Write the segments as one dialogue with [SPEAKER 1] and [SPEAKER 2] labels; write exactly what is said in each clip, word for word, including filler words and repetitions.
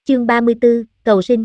[SPEAKER 1] chương ba mươi tư, cầu sinh.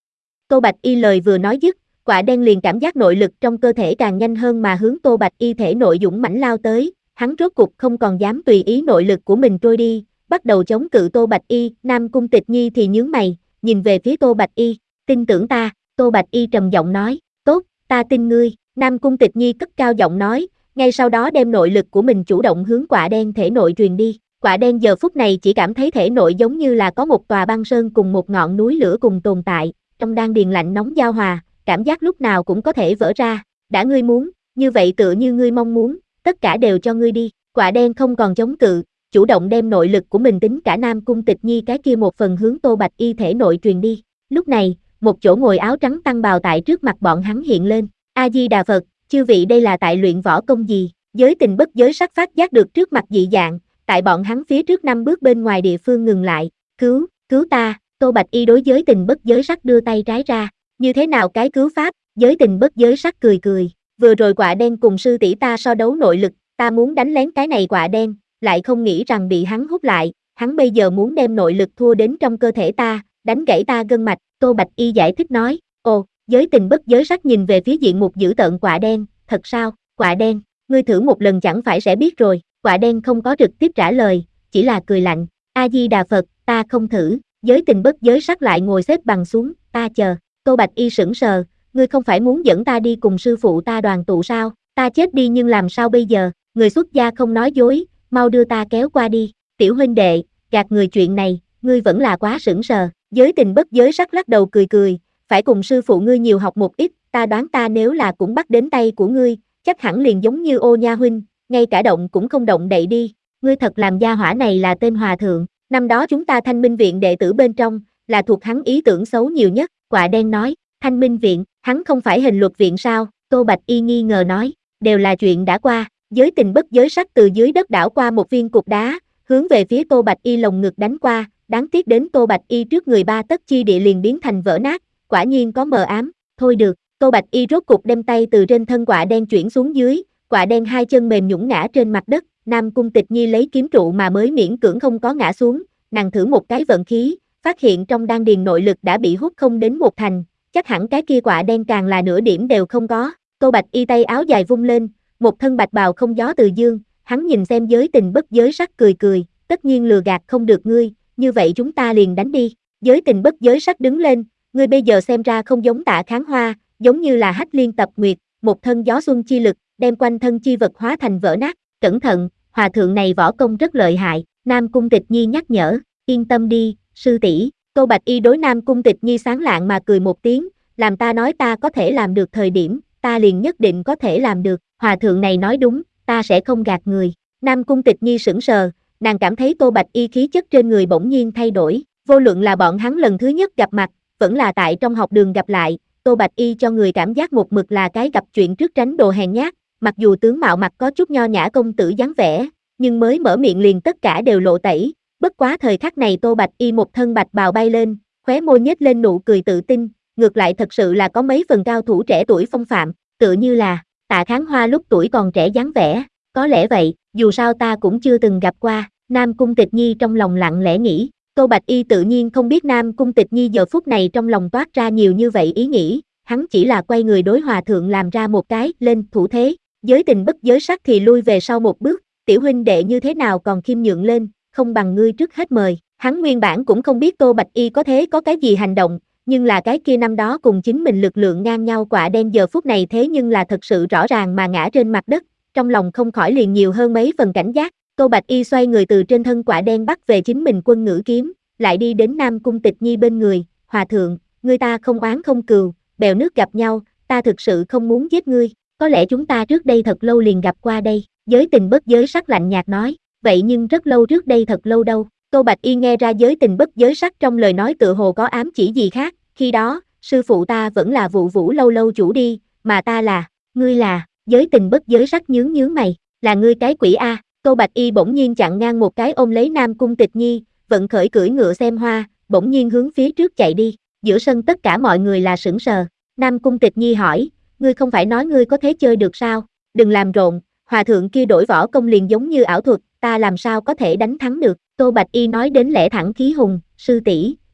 [SPEAKER 1] Tô Bạch Y lời vừa nói dứt, quả đen liền cảm giác nội lực trong cơ thể càng nhanh hơn mà hướng Tô Bạch Y thể nội dũng mãnh lao tới, hắn rốt cục không còn dám tùy ý nội lực của mình trôi đi, bắt đầu chống cự Tô Bạch Y. Nam Cung Tịch Nhi thì nhướng mày, nhìn về phía Tô Bạch Y, tin tưởng ta. Tô Bạch Y trầm giọng nói, tốt, ta tin ngươi. Nam Cung Tịch Nhi cất cao giọng nói, ngay sau đó đem nội lực của mình chủ động hướng quả đen thể nội truyền đi. Quả đen giờ phút này chỉ cảm thấy thể nội giống như là có một tòa băng sơn cùng một ngọn núi lửa cùng tồn tại, trong đan điền lạnh nóng giao hòa, cảm giác lúc nào cũng có thể vỡ ra. Đã ngươi muốn, như vậy tựa như ngươi mong muốn, tất cả đều cho ngươi đi. Quả đen không còn chống cự, chủ động đem nội lực của mình tính cả Nam Cung Tịch Nhi cái kia một phần hướng Tô Bạch Y thể nội truyền đi. Lúc này, một chỗ ngồi áo trắng tăng bào tại trước mặt bọn hắn hiện lên. A Di Đà Phật, chư vị đây là tại luyện võ công gì? Giới Tình bất giới sắc phát giác được trước mặt dị dạng, tại bọn hắn phía trước năm bước bên ngoài địa phương ngừng lại. Cứu, cứu ta. Tô Bạch Y đối Giới Tình bất giới sắc đưa tay trái ra. Như thế nào cái cứu pháp? Giới Tình bất giới sắc cười cười. Vừa rồi quả đen cùng sư tỷ ta so đấu nội lực, ta muốn đánh lén cái này quả đen, lại không nghĩ rằng bị hắn hút lại. Hắn bây giờ muốn đem nội lực thua đến trong cơ thể ta, đánh gãy ta gân mạch. Tô Bạch Y giải thích nói. Ồ, Giới Tình bất giới sắc nhìn về phía diện mục dữ tợn quả đen. Thật sao? Quả đen, ngươi thử một lần chẳng phải sẽ biết rồi. Quả đen không có trực tiếp trả lời, chỉ là cười lạnh. A Di Đà Phật, ta không thử. Giới Tình bất giới sắc lại ngồi xếp bằng xuống, ta chờ. Tô Bạch Y sững sờ, ngươi không phải muốn dẫn ta đi cùng sư phụ ta đoàn tụ sao? Ta chết đi nhưng làm sao bây giờ? Người xuất gia không nói dối, mau đưa ta kéo qua đi. Tiểu huynh đệ, gạt người chuyện này, ngươi vẫn là quá sững sờ. Giới Tình bất giới sắc lắc đầu cười cười, phải cùng sư phụ ngươi nhiều học một ít, ta đoán ta nếu là cũng bắt đến tay của ngươi, chắc hẳn liền giống như Ô Nha huynh, ngay cả động cũng không động đậy đi. Ngươi thật làm gia hỏa này là tên hòa thượng, năm đó chúng ta Thanh Minh viện đệ tử bên trong, là thuộc hắn ý tưởng xấu nhiều nhất. Quả đen nói, Thanh Minh viện, hắn không phải Hình Luật viện sao? Tô Bạch Y nghi ngờ nói, đều là chuyện đã qua. Giới Tình bất giới sắc từ dưới đất đảo qua một viên cục đá, hướng về phía Tô Bạch Y lồng ngực đánh qua, đáng tiếc đến Tô Bạch Y trước người ba tấc chi địa liền biến thành vỡ nát, quả nhiên có mờ ám. Thôi được, Tô Bạch Y rốt cục đem tay từ trên thân quả đen chuyển xuống dưới, quả đen hai chân mềm nhũn ngã trên mặt đất. Nam Cung Tịch Nhi lấy kiếm trụ mà mới miễn cưỡng không có ngã xuống, nàng thử một cái vận khí, phát hiện trong đan điền nội lực đã bị hút không đến một thành, chắc hẳn cái kia quả đen càng là nửa điểm đều không có. Tô Bạch Y tay áo dài vung lên, một thân bạch bào không gió từ dương, hắn nhìn xem Giới Tình bất giới sắc cười cười, tất nhiên lừa gạt không được ngươi, như vậy chúng ta liền đánh đi. Giới Tình bất giới sắc đứng lên, ngươi bây giờ xem ra không giống Tạ Kháng Hoa, giống như là Hách Liên Tập Nguyệt, một thân gió xuân chi lực, đem quanh thân chi vật hóa thành vỡ nát. Cẩn thận, hòa thượng này võ công rất lợi hại. Nam Cung Tịch Nhi nhắc nhở, yên tâm đi, sư tỷ. Tô Bạch Y đối Nam Cung Tịch Nhi sáng lạng mà cười một tiếng, làm ta nói ta có thể làm được thời điểm, ta liền nhất định có thể làm được. Hòa thượng này nói đúng, ta sẽ không gạt người. Nam Cung Tịch Nhi sững sờ, nàng cảm thấy Tô Bạch Y khí chất trên người bỗng nhiên thay đổi, vô luận là bọn hắn lần thứ nhất gặp mặt, vẫn là tại trong học đường gặp lại, Tô Bạch Y cho người cảm giác một mực là cái gặp chuyện trước tránh đồ hèn nhát, mặc dù tướng mạo mặt có chút nho nhã công tử dáng vẻ, nhưng mới mở miệng liền tất cả đều lộ tẩy. Bất quá thời khắc này Tô Bạch Y một thân bạch bào bay lên, khóe môi nhếch lên nụ cười tự tin, ngược lại thật sự là có mấy phần cao thủ trẻ tuổi phong phạm, tựa như là Tạ Kháng Hoa lúc tuổi còn trẻ dáng vẻ. Có lẽ vậy, dù sao ta cũng chưa từng gặp qua. Nam Cung Tịch Nhi trong lòng lặng lẽ nghĩ. Tô Bạch Y tự nhiên không biết Nam Cung Tịch Nhi giờ phút này trong lòng toát ra nhiều như vậy ý nghĩ, hắn chỉ là quay người đối hòa thượng làm ra một cái lên thủ thế. Giới Tình bất giới sắc thì lui về sau một bước, tiểu huynh đệ như thế nào còn khiêm nhượng lên, không bằng ngươi trước hết mời. Hắn nguyên bản cũng không biết Tô Bạch Y có thế có cái gì hành động, nhưng là cái kia năm đó cùng chính mình lực lượng ngang nhau quả đen giờ phút này thế nhưng là thật sự rõ ràng mà ngã trên mặt đất, trong lòng không khỏi liền nhiều hơn mấy phần cảnh giác. Tô Bạch Y xoay người từ trên thân quả đen bắt về chính mình quân ngữ kiếm, lại đi đến Nam Cung Tịch Nhi bên người, hòa thượng, ngươi ta không oán không cừu, bèo nước gặp nhau, ta thực sự không muốn giết ngươi, có lẽ chúng ta trước đây thật lâu liền gặp qua đây. Giới Tình bất giới sắc lạnh nhạt nói, vậy nhưng rất lâu trước đây thật lâu đâu. Tô Bạch Y nghe ra Giới Tình bất giới sắc trong lời nói tựa hồ có ám chỉ gì khác, khi đó, sư phụ ta vẫn là Vụ Vũ lâu lâu chủ đi, mà ta là, ngươi là, Giới Tình bất giới sắc nhướng nhướng mày, là ngươi cái quỷ a. Tô Bạch Y bỗng nhiên chặn ngang một cái ôm lấy Nam Cung Tịch Nhi, vận khởi cưỡi ngựa xem hoa, bỗng nhiên hướng phía trước chạy đi. Giữa sân tất cả mọi người là sững sờ. Nam Cung Tịch Nhi hỏi, ngươi không phải nói ngươi có thế chơi được sao? Đừng làm rộn, hòa thượng kia đổi võ công liền giống như ảo thuật, ta làm sao có thể đánh thắng được? Tô Bạch Y nói đến lẽ thẳng khí hùng, sư tỷ,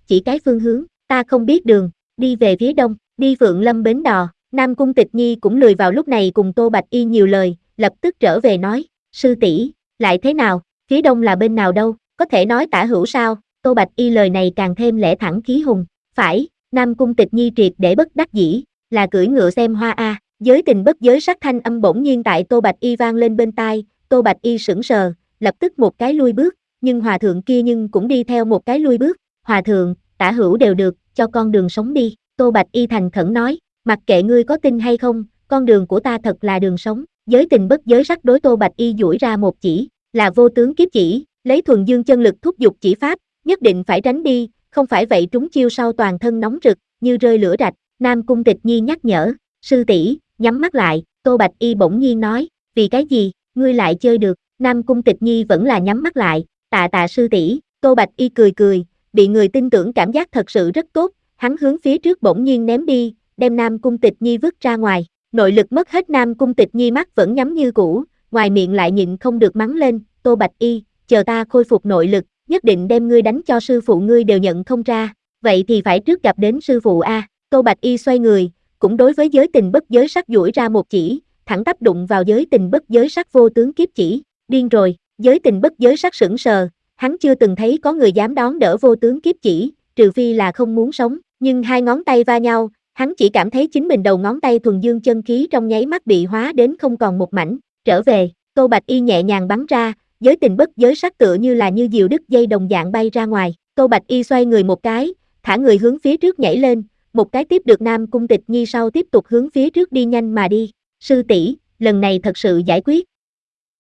[SPEAKER 1] chỉ cái phương hướng, ta không biết đường, đi về phía đông, đi Phượng Lâm bến đò. Nam Cung Tịch Nhi cũng lười vào lúc này cùng Tô Bạch Y nhiều lời, lập tức trở về nói, sư tỷ, lại thế nào, phía đông là bên nào đâu, có thể nói tả hữu sao? Tô Bạch Y lời này càng thêm lẽ thẳng khí hùng, phải, Nam Cung Tịch Nhi triệt để bất đắc dĩ, là cưỡi ngựa xem hoa a. Giới tình bất giới sắc thanh âm bỗng nhiên tại Tô Bạch Y vang lên bên tai, Tô Bạch Y sững sờ, lập tức một cái lui bước, nhưng hòa thượng kia nhưng cũng đi theo một cái lui bước, hòa thượng, tả hữu đều được, cho con đường sống đi, Tô Bạch Y thành khẩn nói, mặc kệ ngươi có tin hay không, con đường của ta thật là đường sống. Giới tình bất giới sắc đối Tô Bạch Y duỗi ra một chỉ, là vô tướng kiếp chỉ, lấy thuần dương chân lực thúc giục chỉ pháp, nhất định phải tránh đi, không phải vậy trúng chiêu sau toàn thân nóng rực, như rơi lửa rạch. Nam Cung Tịch Nhi nhắc nhở, sư tỷ, nhắm mắt lại, Tô Bạch Y bỗng nhiên nói, vì cái gì, ngươi lại chơi được, Nam Cung Tịch Nhi vẫn là nhắm mắt lại, tạ tạ sư tỷ, Tô Bạch Y cười cười, bị người tin tưởng cảm giác thật sự rất tốt, hắn hướng phía trước bỗng nhiên ném đi, đem Nam Cung Tịch Nhi vứt ra ngoài, nội lực mất hết Nam Cung Tịch Nhi mắt vẫn nhắm như cũ, ngoài miệng lại nhịn không được mắng lên, Tô Bạch Y, chờ ta khôi phục nội lực, nhất định đem ngươi đánh cho sư phụ ngươi đều nhận không ra, vậy thì phải trước gặp đến sư phụ a. Tô Bạch Y xoay người, cũng đối với giới tình bất giới sắc duỗi ra một chỉ, thẳng tắp đụng vào giới tình bất giới sắc vô tướng kiếp chỉ, điên rồi, giới tình bất giới sắc sững sờ, hắn chưa từng thấy có người dám đón đỡ vô tướng kiếp chỉ, trừ phi là không muốn sống, nhưng hai ngón tay va nhau, hắn chỉ cảm thấy chính mình đầu ngón tay thuần dương chân khí trong nháy mắt bị hóa đến không còn một mảnh, trở về, Tô Bạch Y nhẹ nhàng bắn ra, giới tình bất giới sắc tựa như là như diều đứt dây đồng dạng bay ra ngoài, Tô Bạch Y xoay người một cái, thả người hướng phía trước nhảy lên, một cái tiếp được Nam Cung Tịch Nhi sau tiếp tục hướng phía trước đi nhanh mà đi, sư tỷ, lần này thật sự giải quyết,